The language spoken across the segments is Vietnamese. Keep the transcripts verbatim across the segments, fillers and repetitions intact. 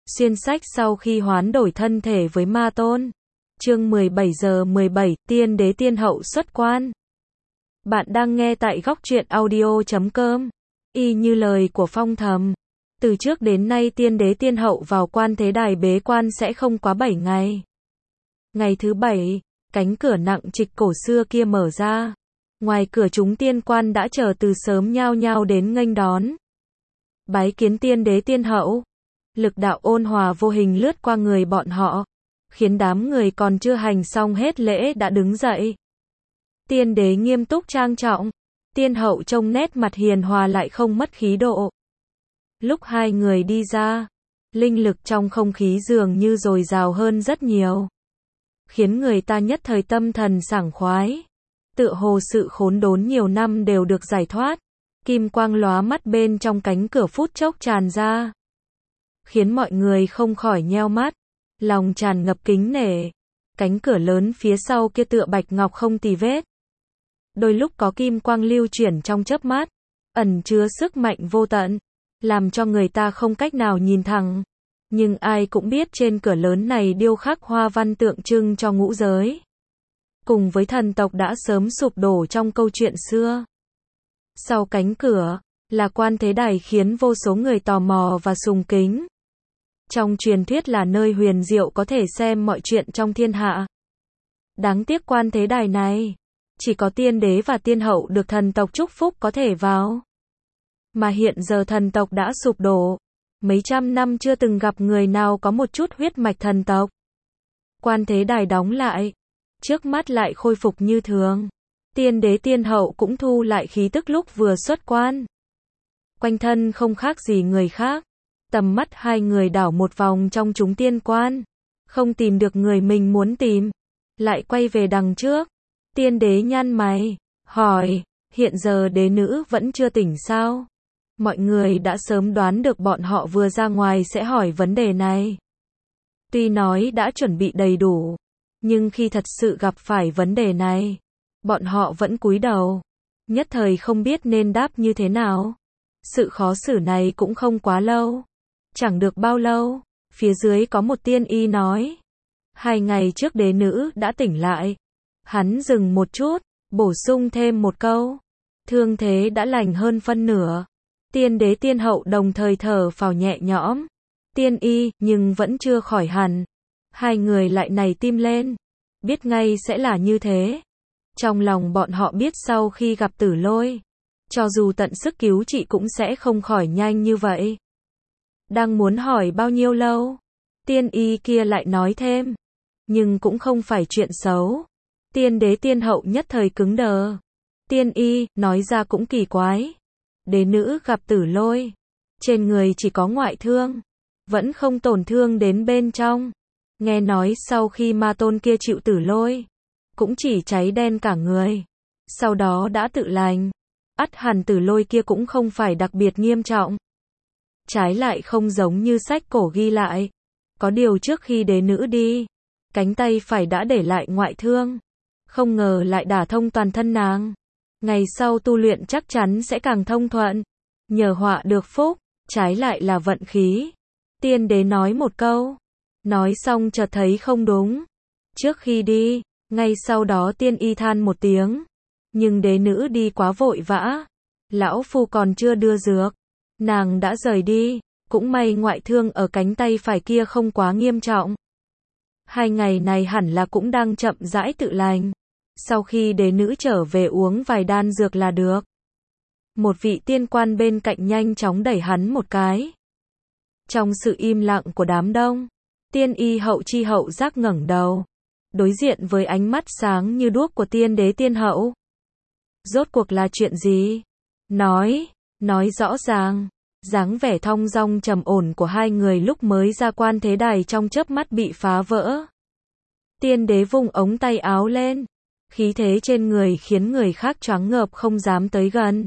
Xuyên sách sau khi hoán đổi thân thể với Ma Tôn. Chương mười bảy giờ mười bảy, Tiên đế tiên hậu xuất quan. Bạn đang nghe tại góc truyện audio chấm com. Y như lời của Phong Thầm, từ trước đến nay tiên đế tiên hậu vào quan thế đài bế quan sẽ không quá bảy ngày. Ngày thứ bảy, cánh cửa nặng trịch cổ xưa kia mở ra. Ngoài cửa chúng tiên quan đã chờ từ sớm nhao nhao đến nghênh đón. Bái kiến tiên đế tiên hậu. Lực đạo ôn hòa vô hình lướt qua người bọn họ, khiến đám người còn chưa hành xong hết lễ đã đứng dậy. Tiên đế nghiêm túc trang trọng, tiên hậu trông nét mặt hiền hòa lại không mất khí độ. Lúc hai người đi ra, linh lực trong không khí dường như dồi dào hơn rất nhiều, khiến người ta nhất thời tâm thần sảng khoái. Tựa hồ sự khốn đốn nhiều năm đều được giải thoát, kim quang lóa mắt bên trong cánh cửa phút chốc tràn ra, khiến mọi người không khỏi nheo mắt, lòng tràn ngập kính nể. Cánh cửa lớn phía sau kia tựa bạch ngọc không tì vết, đôi lúc có kim quang lưu chuyển trong chớp mắt, ẩn chứa sức mạnh vô tận, làm cho người ta không cách nào nhìn thẳng. Nhưng ai cũng biết trên cửa lớn này điêu khắc hoa văn tượng trưng cho ngũ giới, cùng với thần tộc đã sớm sụp đổ trong câu chuyện xưa. Sau cánh cửa là quan thế đài khiến vô số người tò mò và sùng kính. Trong truyền thuyết là nơi huyền diệu có thể xem mọi chuyện trong thiên hạ. Đáng tiếc quan thế đài này, chỉ có tiên đế và tiên hậu được thần tộc chúc phúc có thể vào. Mà hiện giờ thần tộc đã sụp đổ, mấy trăm năm chưa từng gặp người nào có một chút huyết mạch thần tộc. Quan thế đài đóng lại, trước mắt lại khôi phục như thường. Tiên đế tiên hậu cũng thu lại khí tức lúc vừa xuất quan. Quanh thân không khác gì người khác. Tầm mắt hai người đảo một vòng trong chúng tiên quan, không tìm được người mình muốn tìm, lại quay về đằng trước. Tiên đế nhăn mày, hỏi, hiện giờ đế nữ vẫn chưa tỉnh sao? Mọi người đã sớm đoán được bọn họ vừa ra ngoài sẽ hỏi vấn đề này. Tuy nói đã chuẩn bị đầy đủ, nhưng khi thật sự gặp phải vấn đề này, bọn họ vẫn cúi đầu, nhất thời không biết nên đáp như thế nào. Sự khó xử này cũng không quá lâu. Chẳng được bao lâu, phía dưới có một tiên y nói, hai ngày trước đế nữ đã tỉnh lại. Hắn dừng một chút, bổ sung thêm một câu, thương thế đã lành hơn phân nửa. Tiên đế tiên hậu đồng thời thở phào nhẹ nhõm. Tiên y, nhưng vẫn chưa khỏi hẳn. Hai người lại nảy tim lên, biết ngay sẽ là như thế. Trong lòng bọn họ biết sau khi gặp Tử Lôi, cho dù tận sức cứu trị cũng sẽ không khỏi nhanh như vậy. Đang muốn hỏi bao nhiêu lâu, tiên y kia lại nói thêm, nhưng cũng không phải chuyện xấu. Tiên đế tiên hậu nhất thời cứng đờ. Tiên y, nói ra cũng kỳ quái. Đế nữ gặp Tử Lôi, trên người chỉ có ngoại thương, vẫn không tổn thương đến bên trong. Nghe nói sau khi Ma Tôn kia chịu Tử Lôi, cũng chỉ cháy đen cả người, sau đó đã tự lành. Ắt hẳn Tử Lôi kia cũng không phải đặc biệt nghiêm trọng. Trái lại không giống như sách cổ ghi lại. Có điều trước khi đế nữ đi, cánh tay phải đã để lại ngoại thương. Không ngờ lại đả thông toàn thân nàng. Ngày sau tu luyện chắc chắn sẽ càng thông thuận. Nhờ họa được phúc, trái lại là vận khí. Tiên đế nói một câu. Nói xong chợt thấy không đúng. Trước khi đi, ngay sau đó tiên y than một tiếng. Nhưng đế nữ đi quá vội vã. Lão phu còn chưa đưa dược, nàng đã rời đi. Cũng may ngoại thương ở cánh tay phải kia không quá nghiêm trọng. Hai ngày này hẳn là cũng đang chậm rãi tự lành. Sau khi đế nữ trở về uống vài đan dược là được. Một vị tiên quan bên cạnh nhanh chóng đẩy hắn một cái. Trong sự im lặng của đám đông, tiên y hậu chi hậu giác ngẩng đầu, đối diện với ánh mắt sáng như đuốc của tiên đế tiên hậu. Rốt cuộc là chuyện gì? Nói, nói rõ ràng. Dáng vẻ thong dong trầm ổn của hai người lúc mới ra quan thế đài trong chớp mắt bị phá vỡ. Tiên đế vung ống tay áo lên, khí thế trên người khiến người khác choáng ngợp không dám tới gần.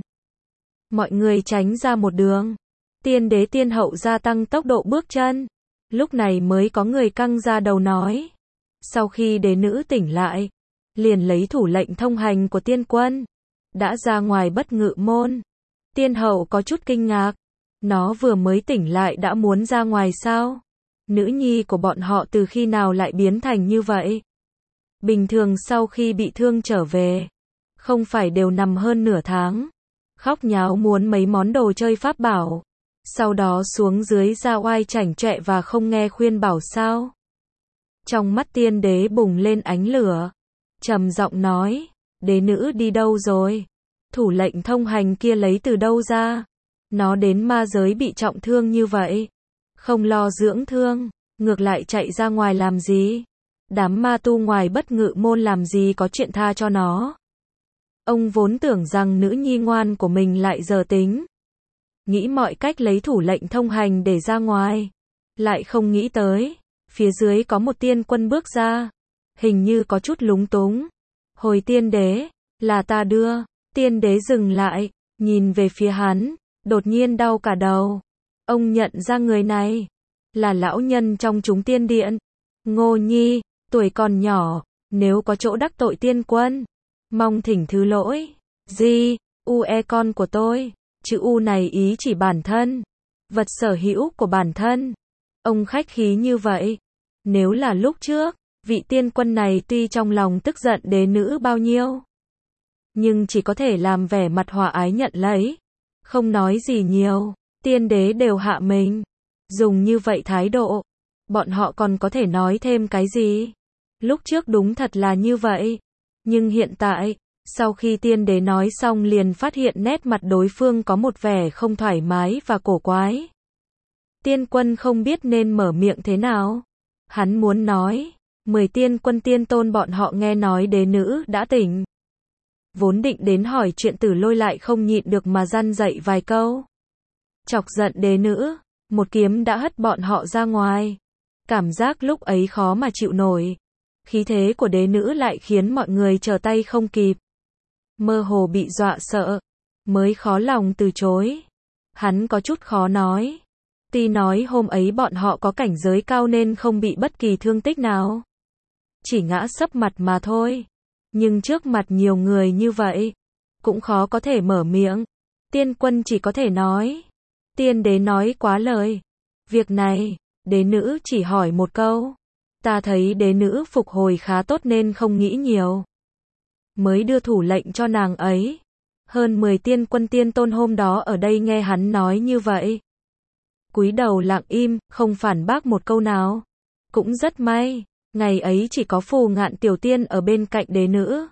Mọi người tránh ra một đường. Tiên đế tiên hậu gia tăng tốc độ bước chân. Lúc này mới có người căng ra đầu nói. Sau khi đế nữ tỉnh lại, liền lấy thủ lệnh thông hành của tiên quân, đã ra ngoài bất ngự môn. Tiên hậu có chút kinh ngạc. Nó vừa mới tỉnh lại đã muốn ra ngoài sao? Nữ nhi của bọn họ từ khi nào lại biến thành như vậy? Bình thường sau khi bị thương trở về, không phải đều nằm hơn nửa tháng, khóc nháo muốn mấy món đồ chơi pháp bảo, sau đó xuống dưới ra oai chảnh chọe và không nghe khuyên bảo sao? Trong mắt tiên đế bùng lên ánh lửa, trầm giọng nói, đế nữ đi đâu rồi? Thủ lệnh thông hành kia lấy từ đâu ra? Nó đến ma giới bị trọng thương như vậy, không lo dưỡng thương, ngược lại chạy ra ngoài làm gì? Đám ma tu ngoài bất ngự môn làm gì có chuyện tha cho nó? Ông vốn tưởng rằng nữ nhi ngoan của mình lại giờ tính, nghĩ mọi cách lấy thủ lệnh thông hành để ra ngoài, lại không nghĩ tới, phía dưới có một tiên quân bước ra, hình như có chút lúng túng. Hồi tiên đế, là ta đưa. Tiên đế dừng lại, nhìn về phía hắn, đột nhiên đau cả đầu. Ông nhận ra người này, là lão nhân trong chúng tiên điện. Ngô Nhi, tuổi còn nhỏ, nếu có chỗ đắc tội tiên quân, mong thỉnh thứ lỗi. Di, u e con của tôi, chữ u này ý chỉ bản thân, vật sở hữu của bản thân. Ông khách khí như vậy, nếu là lúc trước, vị tiên quân này tuy trong lòng tức giận đế nữ bao nhiêu, nhưng chỉ có thể làm vẻ mặt hòa ái nhận lấy, không nói gì nhiều. Tiên đế đều hạ mình, dùng như vậy thái độ, bọn họ còn có thể nói thêm cái gì? Lúc trước đúng thật là như vậy, nhưng hiện tại, sau khi tiên đế nói xong liền phát hiện nét mặt đối phương có một vẻ không thoải mái và cổ quái. Tiên quân không biết nên mở miệng thế nào. Hắn muốn nói, mười tiên quân tiên tôn bọn họ nghe nói đế nữ đã tỉnh, vốn định đến hỏi chuyện Tử Lôi lại không nhịn được mà răn dạy vài câu, chọc giận đế nữ, một kiếm đã hất bọn họ ra ngoài. Cảm giác lúc ấy khó mà chịu nổi, khí thế của đế nữ lại khiến mọi người trở tay không kịp, mơ hồ bị dọa sợ, mới khó lòng từ chối. Hắn có chút khó nói, tuy nói hôm ấy bọn họ có cảnh giới cao nên không bị bất kỳ thương tích nào, chỉ ngã sấp mặt mà thôi, nhưng trước mặt nhiều người như vậy, cũng khó có thể mở miệng. Tiên quân chỉ có thể nói, tiên đế nói quá lời. Việc này, đế nữ chỉ hỏi một câu. Ta thấy đế nữ phục hồi khá tốt nên không nghĩ nhiều, mới đưa thủ lệnh cho nàng ấy. Hơn mười tiên quân tiên tôn hôm đó ở đây nghe hắn nói như vậy, cúi đầu lặng im, không phản bác một câu nào. Cũng rất may, ngày ấy chỉ có Phù Ngạn tiểu tiên ở bên cạnh đế nữ.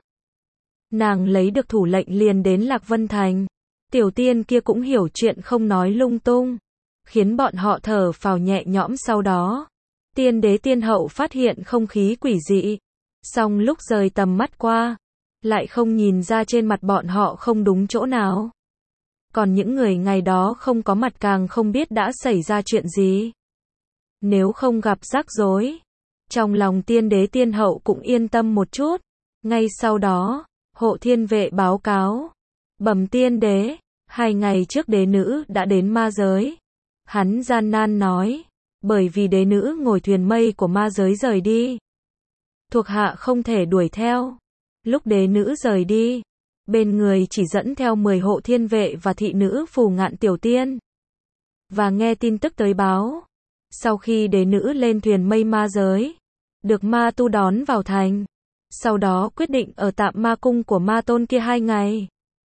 Nàng lấy được thủ lệnh liền đến Lạc Vân Thành. Tiểu tiên kia cũng hiểu chuyện không nói lung tung, khiến bọn họ thở phào nhẹ nhõm. Sau đó, tiên đế tiên hậu phát hiện không khí quỷ dị, song lúc rời tầm mắt qua, lại không nhìn ra trên mặt bọn họ không đúng chỗ nào. Còn những người ngày đó không có mặt càng không biết đã xảy ra chuyện gì. Nếu không gặp rắc rối, trong lòng tiên đế tiên hậu cũng yên tâm một chút. Ngay sau đó, hộ thiên vệ báo cáo, bẩm tiên đế, hai ngày trước đế nữ đã đến ma giới. Hắn gian nan nói, bởi vì đế nữ ngồi thuyền mây của ma giới rời đi, thuộc hạ không thể đuổi theo. Lúc đế nữ rời đi, bên người chỉ dẫn theo mười hộ thiên vệ và thị nữ Phù Ngạn tiểu tiên. Và nghe tin tức tới báo, sau khi đế nữ lên thuyền mây ma giới, được ma tu đón vào thành, sau đó quyết định ở tạm ma cung của ma tôn kia hai ngày.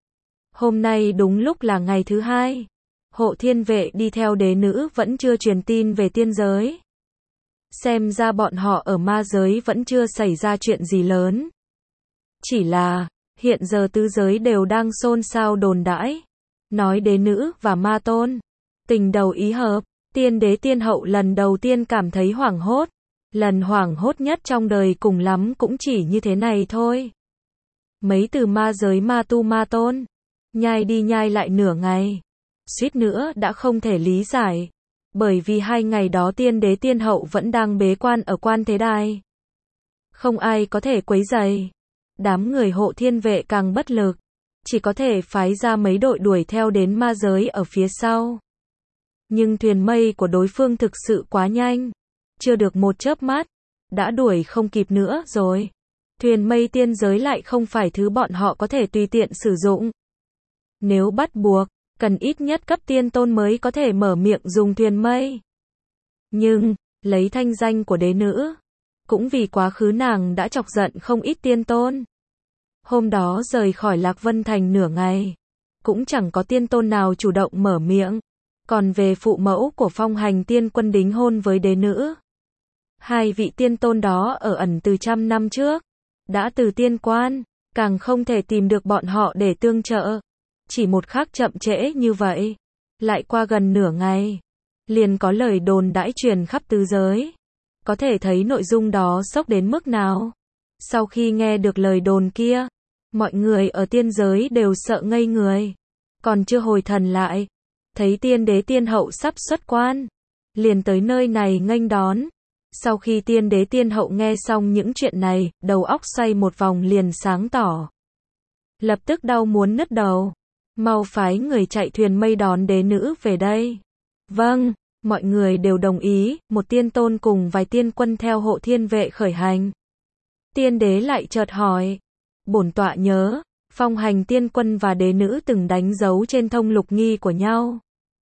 Hôm nay đúng lúc là ngày thứ hai, hộ thiên vệ đi theo đế nữ vẫn chưa truyền tin về tiên giới. Xem ra bọn họ ở ma giới vẫn chưa xảy ra chuyện gì lớn. Chỉ là, hiện giờ tứ giới đều đang xôn xao đồn đãi, nói đế nữ và ma tôn tình đầu ý hợp. Tiên đế tiên hậu lần đầu tiên cảm thấy hoảng hốt, lần hoảng hốt nhất trong đời, cùng lắm cũng chỉ như thế này thôi. Mấy từ ma giới ma tu ma tôn, nhai đi nhai lại nửa ngày, suýt nữa đã không thể lý giải, bởi vì hai ngày đó tiên đế tiên hậu vẫn đang bế quan ở Quan Thế Đài, không ai có thể quấy rầy. Đám người hộ thiên vệ càng bất lực, chỉ có thể phái ra mấy đội đuổi theo đến ma giới ở phía sau. Nhưng thuyền mây của đối phương thực sự quá nhanh, chưa được một chớp mắt, đã đuổi không kịp nữa rồi. Thuyền mây tiên giới lại không phải thứ bọn họ có thể tùy tiện sử dụng. Nếu bắt buộc, cần ít nhất cấp tiên tôn mới có thể mở miệng dùng thuyền mây. Nhưng, lấy thanh danh của đế nữ. Cũng vì quá khứ nàng đã chọc giận không ít tiên tôn. Hôm đó rời khỏi Lạc Vân Thành nửa ngày, cũng chẳng có tiên tôn nào chủ động mở miệng. Còn về phụ mẫu của Phong Hành Tiên Quân đính hôn với đế nữ, hai vị tiên tôn đó ở ẩn từ trăm năm trước, đã từ tiên quan, càng không thể tìm được bọn họ để tương trợ. Chỉ một khắc chậm trễ như vậy, lại qua gần nửa ngày, liền có lời đồn đãi truyền khắp tứ giới. Có thể thấy nội dung đó sốc đến mức nào. Sau khi nghe được lời đồn kia, mọi người ở tiên giới đều sợ ngây người. Còn chưa hồi thần lại, thấy tiên đế tiên hậu sắp xuất quan, liền tới nơi này nghênh đón. Sau khi tiên đế tiên hậu nghe xong những chuyện này, đầu óc xoay một vòng liền sáng tỏ. Lập tức đau muốn nứt đầu. Mau phái người chạy thuyền mây đón đế nữ về đây. Vâng, mọi người đều đồng ý, một tiên tôn cùng vài tiên quân theo hộ thiên vệ khởi hành. Tiên đế lại chợt hỏi, bổn tọa nhớ, Phong Hành Tiên Quân và đế nữ từng đánh dấu trên thông lục nghi của nhau.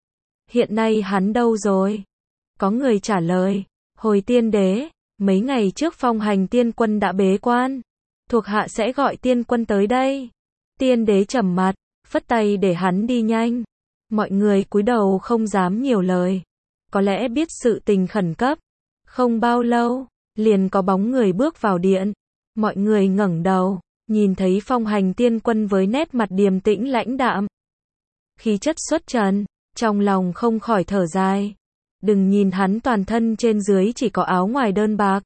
Hiện nay hắn đâu rồi? Có người trả lời, hồi tiên đế, mấy ngày trước Phong Hành Tiên Quân đã bế quan, thuộc hạ sẽ gọi tiên quân tới đây. Tiên đế trầm mặt, phất tay để hắn đi nhanh. Mọi người cúi đầu không dám nhiều lời, có lẽ biết sự tình khẩn cấp. Không bao lâu, liền có bóng người bước vào điện. Mọi người ngẩng đầu, nhìn thấy Phong Hành Tiên Quân với nét mặt điềm tĩnh lãnh đạm, khí chất xuất trần, trong lòng không khỏi thở dài. Đừng nhìn hắn toàn thân trên dưới chỉ có áo ngoài đơn bạc,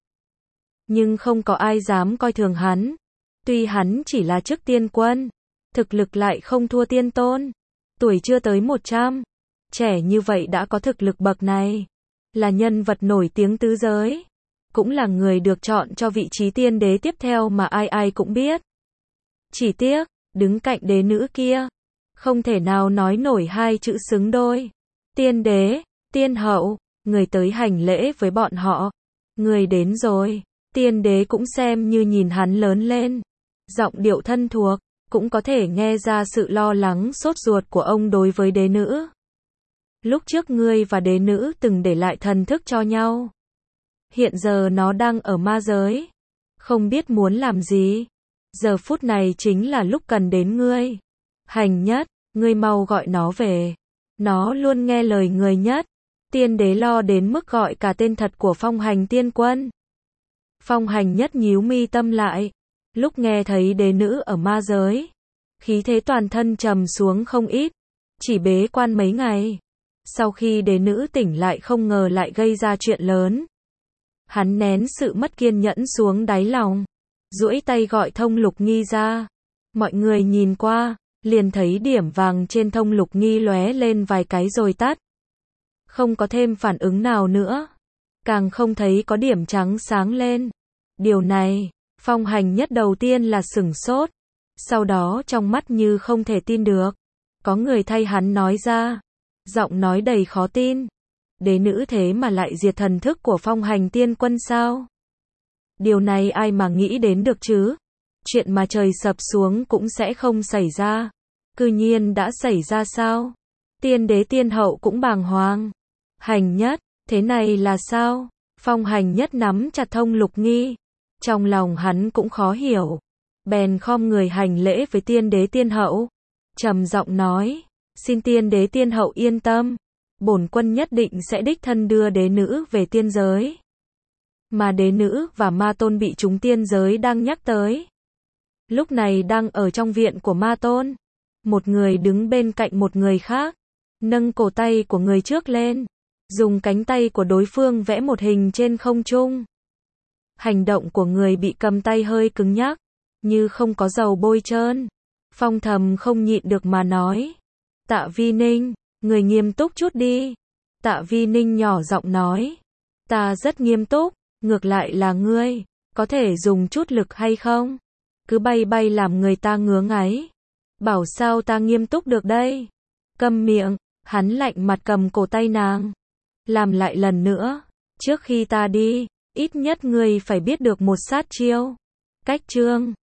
nhưng không có ai dám coi thường hắn. Tuy hắn chỉ là chức tiên quân, thực lực lại không thua tiên tôn. Tuổi chưa tới một trăm, trẻ như vậy đã có thực lực bậc này, là nhân vật nổi tiếng tứ giới, cũng là người được chọn cho vị trí tiên đế tiếp theo mà ai ai cũng biết. Chỉ tiếc, đứng cạnh đế nữ kia, không thể nào nói nổi hai chữ xứng đôi. Tiên đế, tiên hậu, người tới hành lễ với bọn họ. Người đến rồi, tiên đế cũng xem như nhìn hắn lớn lên. Giọng điệu thân thuộc, cũng có thể nghe ra sự lo lắng sốt ruột của ông đối với đế nữ. Lúc trước ngươi và đế nữ từng để lại thần thức cho nhau. Hiện giờ nó đang ở ma giới, không biết muốn làm gì. Giờ phút này chính là lúc cần đến ngươi. Hành Nhất, ngươi mau gọi nó về. Nó luôn nghe lời người nhất. Tiên đế lo đến mức gọi cả tên thật của Phong Hành Tiên Quân. Phong Hành Nhất nhíu mi tâm lại. Lúc nghe thấy đế nữ ở ma giới, khí thế toàn thân trầm xuống không ít. Chỉ bế quan mấy ngày, sau khi đế nữ tỉnh lại không ngờ lại gây ra chuyện lớn. Hắn nén sự mất kiên nhẫn xuống đáy lòng, duỗi tay gọi thông lục nghi ra. Mọi người nhìn qua, liền thấy điểm vàng trên thông lục nghi lóe lên vài cái rồi tắt. Không có thêm phản ứng nào nữa, càng không thấy có điểm trắng sáng lên. Điều này, Phong Hành Nhất đầu tiên là sửng sốt, sau đó trong mắt như không thể tin được. Có người thay hắn nói ra, giọng nói đầy khó tin. Đế nữ thế mà lại diệt thần thức của Phong Hành Tiên Quân sao? Điều này ai mà nghĩ đến được chứ? Chuyện mà trời sập xuống cũng sẽ không xảy ra, cư nhiên đã xảy ra sao? Tiên đế tiên hậu cũng bàng hoàng. Hành Nhất, thế này là sao? Phong Hành Nhất nắm chặt thông lục nghi, trong lòng hắn cũng khó hiểu. Bèn khom người hành lễ với tiên đế tiên hậu, trầm giọng nói, xin tiên đế tiên hậu yên tâm, bổn quân nhất định sẽ đích thân đưa đế nữ về tiên giới. Mà đế nữ và ma tôn bị chúng tiên giới đang nhắc tới, lúc này đang ở trong viện của ma tôn. Một người đứng bên cạnh một người khác, nâng cổ tay của người trước lên, dùng cánh tay của đối phương vẽ một hình trên không trung. Hành động của người bị cầm tay hơi cứng nhắc, như không có dầu bôi trơn. Phong Thầm không nhịn được mà nói, Tạ Vi Ninh, người nghiêm túc chút đi. Tạ Vi Ninh nhỏ giọng nói, ta rất nghiêm túc, ngược lại là ngươi, có thể dùng chút lực hay không? Cứ bay bay làm người ta ngứa ngáy. Bảo sao ta nghiêm túc được đây? Câm miệng, hắn lạnh mặt cầm cổ tay nàng. Làm lại lần nữa, trước khi ta đi, ít nhất ngươi phải biết được một sát chiêu. Cách chương